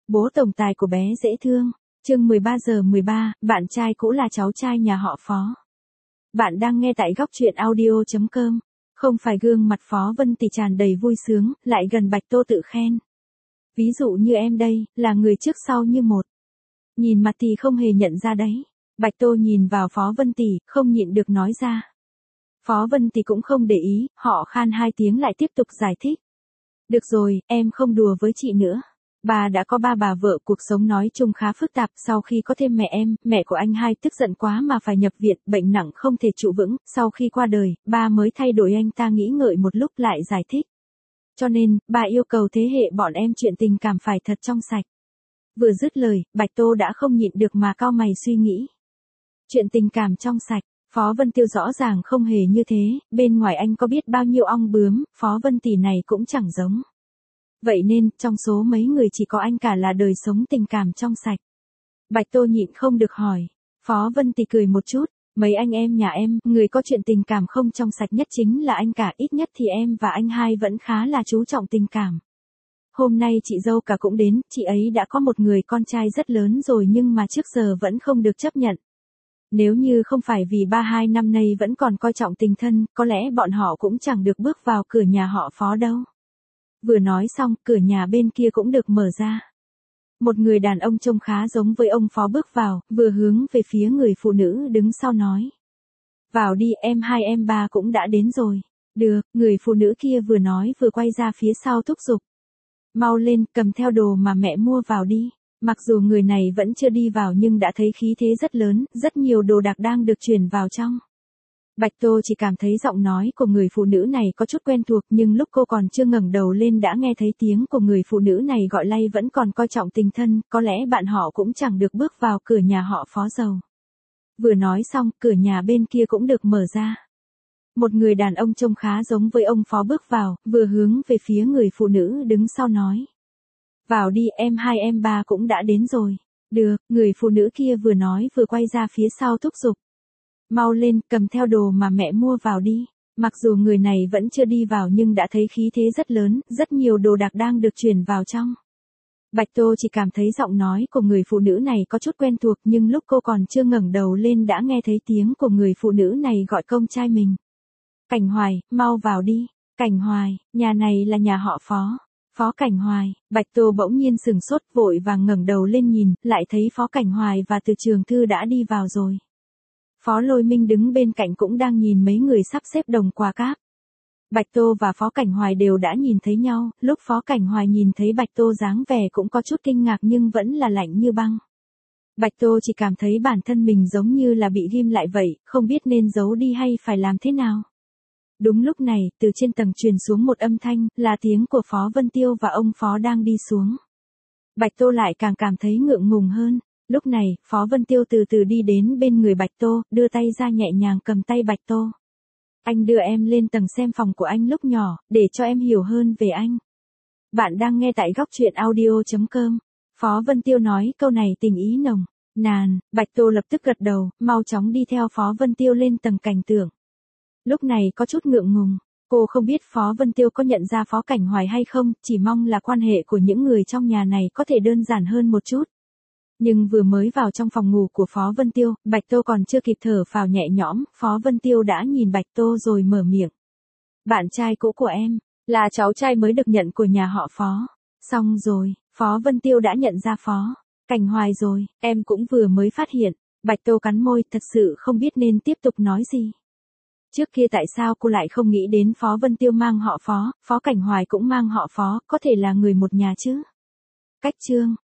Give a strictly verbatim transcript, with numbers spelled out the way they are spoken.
Bố tổng tài của bé dễ thương. Chương mười ba giờ mười ba, bạn trai cũ là cháu trai nhà họ Phó. Bạn đang nghe tại góc truyện audio chấm com. Không phải gương mặt Phó Vân Tì tràn đầy vui sướng, lại gần Bạch Tô tự khen. Ví dụ như em đây, là người trước sau như một. Nhìn mặt thì không hề nhận ra đấy. Bạch Tô nhìn vào Phó Vân Tì, không nhịn được nói ra. Phó Vân Tì cũng không để ý, họ khan hai tiếng lại tiếp tục giải thích. Được rồi, em không đùa với chị nữa. Bà đã có ba bà vợ, cuộc sống nói chung khá phức tạp, sau khi có thêm mẹ em, mẹ của anh hai tức giận quá mà phải nhập viện, bệnh nặng không thể trụ vững, sau khi qua đời, ba mới thay đổi. Anh ta nghĩ ngợi một lúc lại giải thích. Cho nên, bà yêu cầu thế hệ bọn em chuyện tình cảm phải thật trong sạch. Vừa dứt lời, Bạch Tô đã không nhịn được mà cau mày suy nghĩ. Chuyện tình cảm trong sạch, Phó Vân Tiêu rõ ràng không hề như thế, bên ngoài anh có biết bao nhiêu ong bướm, Phó Vân Tì này cũng chẳng giống. Vậy nên, trong số mấy người chỉ có anh cả là đời sống tình cảm trong sạch. Bạch Tô nhịn không được hỏi. Phó Vân Tì cười một chút. Mấy anh em nhà em, người có chuyện tình cảm không trong sạch nhất chính là anh cả, ít nhất thì em và anh hai vẫn khá là chú trọng tình cảm. Hôm nay chị dâu cả cũng đến, chị ấy đã có một người con trai rất lớn rồi nhưng mà trước giờ vẫn không được chấp nhận. Nếu như không phải vì ba hai năm nay vẫn còn coi trọng tình thân, có lẽ bọn họ cũng chẳng được bước vào cửa nhà họ Phó đâu. Vừa nói xong, cửa nhà bên kia cũng được mở ra. Một người đàn ông trông khá giống với ông Phó bước vào, vừa hướng về phía người phụ nữ đứng sau nói. Vào đi, em hai em ba cũng đã đến rồi. Được, người phụ nữ kia vừa nói vừa quay ra phía sau thúc giục. Mau lên, cầm theo đồ mà mẹ mua vào đi. Mặc dù người này vẫn chưa đi vào nhưng đã thấy khí thế rất lớn, rất nhiều đồ đạc đang được chuyển vào trong. Bạch Tô chỉ cảm thấy giọng nói của người phụ nữ này có chút quen thuộc, nhưng lúc cô còn chưa ngẩng đầu lên đã nghe thấy tiếng của người phụ nữ này gọi lay, vẫn còn coi trọng tình thân, có lẽ bạn họ cũng chẳng được bước vào cửa nhà họ Phó giàu. Vừa nói xong, cửa nhà bên kia cũng được mở ra. Một người đàn ông trông khá giống với ông Phó bước vào, vừa hướng về phía người phụ nữ đứng sau nói. Vào đi, em hai em ba cũng đã đến rồi. Được, người phụ nữ kia vừa nói vừa quay ra phía sau thúc giục. Mau lên, cầm theo đồ mà mẹ mua vào đi. Mặc dù người này vẫn chưa đi vào nhưng đã thấy khí thế rất lớn, rất nhiều đồ đạc đang được chuyển vào trong. Bạch Tô chỉ cảm thấy giọng nói của người phụ nữ này có chút quen thuộc, nhưng lúc cô còn chưa ngẩng đầu lên đã nghe thấy tiếng của người phụ nữ này gọi công trai mình. Cảnh Hoài, mau vào đi. Cảnh Hoài, nhà này là nhà họ Phó. Phó Cảnh Hoài. Bạch Tô bỗng nhiên sừng sốt, vội vàng ngẩng đầu lên nhìn, lại thấy Phó Cảnh Hoài và Từ Trường Thư đã đi vào rồi. Phó Lôi Minh đứng bên cạnh cũng đang nhìn mấy người sắp xếp đồng quà cáp. Bạch Tô và Phó Cảnh Hoài đều đã nhìn thấy nhau, lúc Phó Cảnh Hoài nhìn thấy Bạch Tô dáng vẻ cũng có chút kinh ngạc nhưng vẫn là lạnh như băng. Bạch Tô chỉ cảm thấy bản thân mình giống như là bị ghim lại vậy, không biết nên giấu đi hay phải làm thế nào. Đúng lúc này, từ trên tầng truyền xuống một âm thanh, là tiếng của Phó Vân Tiêu và ông Phó đang đi xuống. Bạch Tô lại càng cảm thấy ngượng ngùng hơn. Lúc này, Phó Vân Tiêu từ từ đi đến bên người Bạch Tô, đưa tay ra nhẹ nhàng cầm tay Bạch Tô. Anh đưa em lên tầng xem phòng của anh lúc nhỏ, để cho em hiểu hơn về anh. Bạn đang nghe tại góc truyện audio chấm com. Phó Vân Tiêu nói câu này tình ý nồng. Nàn, Bạch Tô lập tức gật đầu, mau chóng đi theo Phó Vân Tiêu lên tầng cảnh tượng. Lúc này có chút ngượng ngùng, cô không biết Phó Vân Tiêu có nhận ra Phó Cảnh Hoài hay không, chỉ mong là quan hệ của những người trong nhà này có thể đơn giản hơn một chút. Nhưng vừa mới vào trong phòng ngủ của Phó Vân Tiêu, Bạch Tô còn chưa kịp thở phào nhẹ nhõm, Phó Vân Tiêu đã nhìn Bạch Tô rồi mở miệng. Bạn trai cũ của em, là cháu trai mới được nhận của nhà họ Phó. Xong rồi, Phó Vân Tiêu đã nhận ra Phó Cảnh Hoài rồi, em cũng vừa mới phát hiện. Bạch Tô cắn môi, thật sự không biết nên tiếp tục nói gì. Trước kia tại sao cô lại không nghĩ đến Phó Vân Tiêu mang họ Phó, Phó Cảnh Hoài cũng mang họ Phó, có thể là người một nhà chứ? Cách chương.